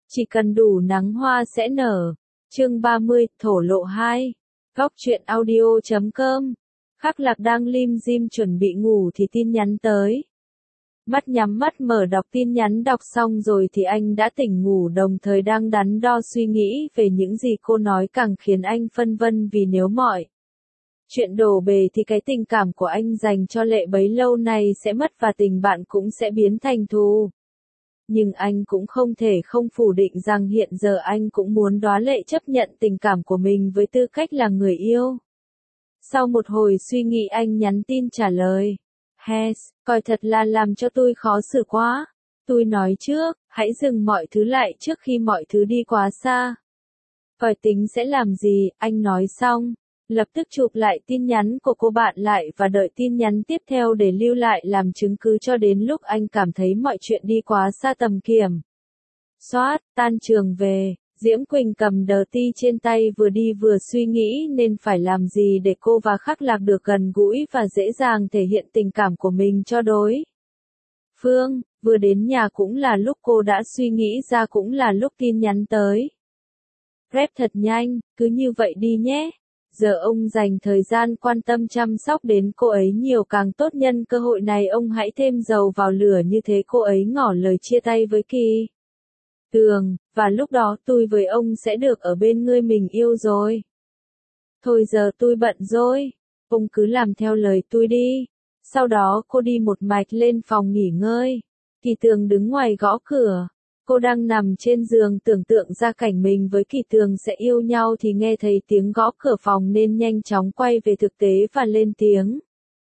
Chỉ cần đủ nắng hoa sẽ nở. Chương 30, thổ lộ 2. Góc truyện audio.com. Khắc Lạc đang lim dim chuẩn bị ngủ thì tin nhắn tới. Mắt nhắm mắt mở đọc tin nhắn, đọc xong rồi thì anh đã tỉnh ngủ, đồng thời đang đắn đo suy nghĩ về những gì cô nói, càng khiến anh phân vân vì nếu mọi chuyện đổ bể thì cái tình cảm của anh dành cho Lệ bấy lâu nay sẽ mất và tình bạn cũng sẽ biến thành thù. Nhưng anh cũng không thể không phủ định rằng hiện giờ anh cũng muốn Đóa Lệ chấp nhận tình cảm của mình với tư cách là người yêu. Sau một hồi suy nghĩ anh nhắn tin trả lời. Hes, coi thật là làm cho tôi khó xử quá. Tôi nói trước, hãy dừng mọi thứ lại trước khi mọi thứ đi quá xa. Coi tính sẽ làm gì, anh nói xong. Lập tức chụp lại tin nhắn của cô bạn lại và đợi tin nhắn tiếp theo để lưu lại làm chứng cứ cho đến lúc anh cảm thấy mọi chuyện đi quá xa tầm kiểm soát. Tan trường về, Diễm Quỳnh cầm đờ ti trên tay, vừa đi vừa suy nghĩ nên phải làm gì để cô và Khắc Lạc được gần gũi và dễ dàng thể hiện tình cảm của mình cho đối phương. Vừa đến nhà cũng là lúc cô đã suy nghĩ ra, cũng là lúc tin nhắn tới. Rep thật nhanh, cứ như vậy đi nhé. Giờ ông dành thời gian quan tâm chăm sóc đến cô ấy nhiều càng tốt, nhân cơ hội này ông hãy thêm dầu vào lửa, như thế cô ấy ngỏ lời chia tay với Kỳ Tường, và lúc đó tôi với ông sẽ được ở bên người mình yêu rồi. Thôi giờ tôi bận rồi, ông cứ làm theo lời tôi đi. Sau đó cô đi một mạch lên phòng nghỉ ngơi. Kỳ Tường đứng ngoài gõ cửa. Cô đang nằm trên giường tưởng tượng ra cảnh mình với Kỳ Tường sẽ yêu nhau thì nghe thấy tiếng gõ cửa phòng nên nhanh chóng quay về thực tế và lên tiếng.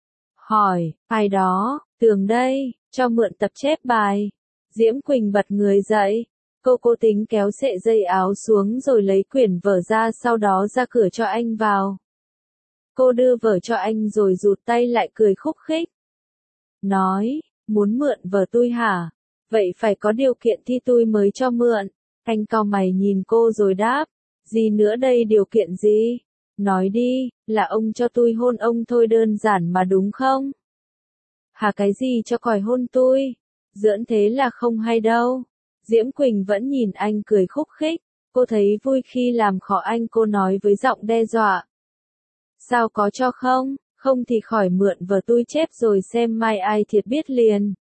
Hỏi, ai đó? Tường đây, cho mượn tập chép bài. Diễm Quỳnh bật người dậy. Cô tính kéo sợi dây áo xuống rồi lấy quyển vở ra, sau đó ra cửa cho anh vào. Cô đưa vở cho anh rồi rụt tay lại, cười khúc khích. Nói, muốn mượn vở tôi hả? Vậy phải có điều kiện thì tôi mới cho mượn. Anh cau mày nhìn cô rồi đáp. Gì nữa đây, điều kiện gì? Nói đi, là ông cho tôi hôn ông thôi, đơn giản mà đúng không? Hả, cái gì cho còi hôn tôi? Giỡn thế là không hay đâu. Diễm Quỳnh vẫn nhìn anh cười khúc khích. Cô thấy vui khi làm khó anh, cô nói với giọng đe dọa. Sao có cho không? Không thì khỏi mượn vở tôi chép rồi xem mai ai thiệt biết liền.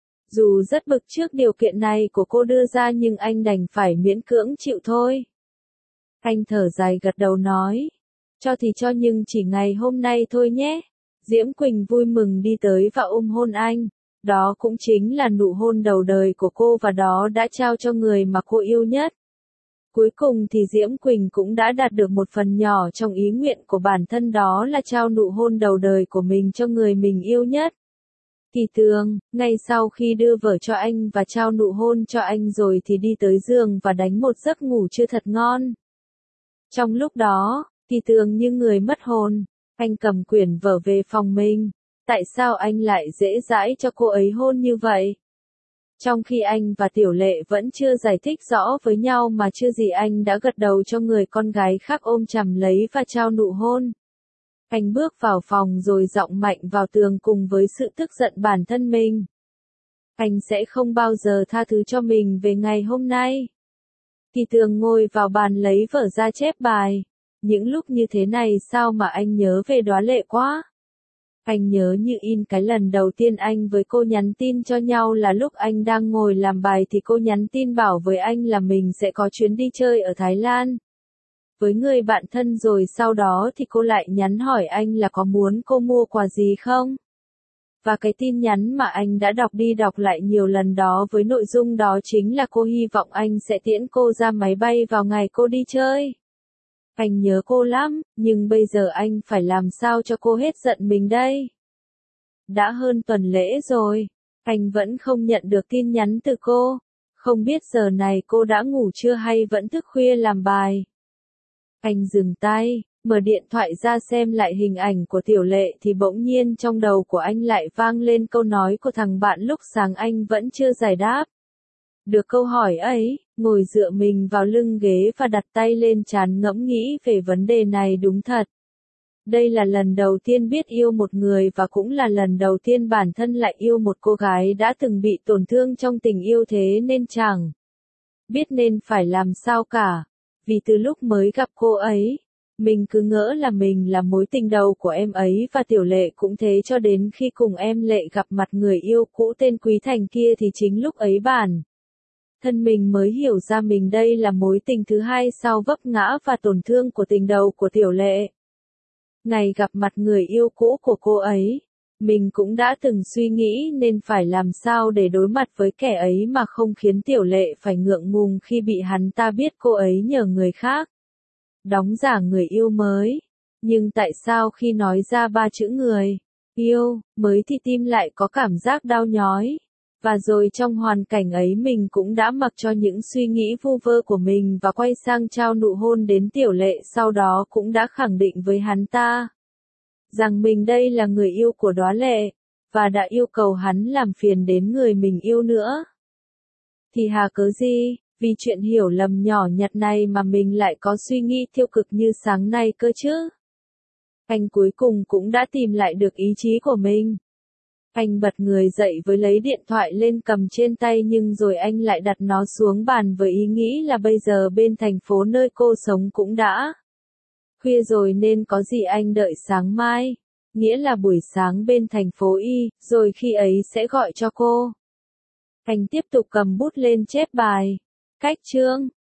Dù rất bực trước điều kiện này của cô đưa ra nhưng anh đành phải miễn cưỡng chịu thôi. Anh thở dài gật đầu nói. Cho thì cho, nhưng chỉ ngày hôm nay thôi nhé. Diễm Quỳnh vui mừng đi tới và ôm hôn anh. Đó cũng chính là nụ hôn đầu đời của cô và đó đã trao cho người mà cô yêu nhất. Cuối cùng thì Diễm Quỳnh cũng đã đạt được một phần nhỏ trong ý nguyện của bản thân, đó là trao nụ hôn đầu đời của mình cho người mình yêu nhất. Kỳ Tường, ngay sau khi đưa vở cho anh và trao nụ hôn cho anh rồi thì đi tới giường và đánh một giấc ngủ chưa thật ngon. Trong lúc đó, Kỳ Tường như người mất hồn, anh cầm quyển vở về phòng mình. Tại sao anh lại dễ dãi cho cô ấy hôn như vậy? Trong khi anh và Tiểu Lệ vẫn chưa giải thích rõ với nhau mà chưa gì anh đã gật đầu cho người con gái khác, ôm chầm lấy và trao nụ hôn. Anh bước vào phòng rồi giọng mạnh vào tường cùng với sự tức giận bản thân mình. Anh sẽ không bao giờ tha thứ cho mình về ngày hôm nay. Kỳ Tường ngồi vào bàn lấy vở ra chép bài. Những lúc như thế này sao mà anh nhớ về Đóa Lệ quá. Anh nhớ như in cái lần đầu tiên anh với cô nhắn tin cho nhau là lúc anh đang ngồi làm bài thì cô nhắn tin bảo với anh là mình sẽ có chuyến đi chơi ở Thái Lan với người bạn thân, rồi sau đó thì cô lại nhắn hỏi anh là có muốn cô mua quà gì không? Và cái tin nhắn mà anh đã đọc đi đọc lại nhiều lần đó với nội dung đó chính là cô hy vọng anh sẽ tiễn cô ra máy bay vào ngày cô đi chơi. Anh nhớ cô lắm, nhưng bây giờ anh phải làm sao cho cô hết giận mình đây? Đã hơn tuần lễ rồi, anh vẫn không nhận được tin nhắn từ cô. Không biết giờ này cô đã ngủ chưa hay vẫn thức khuya làm bài. Anh dừng tay, mở điện thoại ra xem lại hình ảnh của Tiểu Lệ thì bỗng nhiên trong đầu của anh lại vang lên câu nói của thằng bạn lúc sáng anh vẫn chưa giải đáp. Được câu hỏi ấy, ngồi dựa mình vào lưng ghế và đặt tay lên trán ngẫm nghĩ về vấn đề này. Đúng thật. Đây là lần đầu tiên biết yêu một người và cũng là lần đầu tiên bản thân lại yêu một cô gái đã từng bị tổn thương trong tình yêu, thế nên chẳng biết nên phải làm sao cả. Vì từ lúc mới gặp cô ấy, mình cứ ngỡ là mình là mối tình đầu của em ấy và Tiểu Lệ cũng thế cho đến khi cùng em Lệ gặp mặt người yêu cũ tên Quý Thành kia thì chính lúc ấy bản thân mình mới hiểu ra mình đây là mối tình thứ hai sau vấp ngã và tổn thương của tình đầu của Tiểu Lệ. Ngày gặp mặt người yêu cũ của cô ấy, mình cũng đã từng suy nghĩ nên phải làm sao để đối mặt với kẻ ấy mà không khiến Tiểu Lệ phải ngượng ngùng khi bị hắn ta biết cô ấy nhờ người khác đóng giả người yêu mới. Nhưng tại sao khi nói ra ba chữ người yêu mới thì tim lại có cảm giác đau nhói? Và rồi trong hoàn cảnh ấy mình cũng đã mặc cho những suy nghĩ vu vơ của mình và quay sang trao nụ hôn đến Tiểu Lệ, sau đó cũng đã khẳng định với hắn ta rằng mình đây là người yêu của Đóa Lệ, và đã yêu cầu hắn làm phiền đến người mình yêu nữa. Thì hà cớ gì, vì chuyện hiểu lầm nhỏ nhặt này mà mình lại có suy nghĩ tiêu cực như sáng nay cơ chứ? Anh cuối cùng cũng đã tìm lại được ý chí của mình. Anh bật người dậy với lấy điện thoại lên cầm trên tay, nhưng rồi anh lại đặt nó xuống bàn với ý nghĩ là bây giờ bên thành phố nơi cô sống cũng đã khuya rồi nên có gì anh đợi sáng mai, nghĩa là buổi sáng bên thành phố Y, rồi khi ấy sẽ gọi cho cô. Anh tiếp tục cầm bút lên chép bài. Cách chương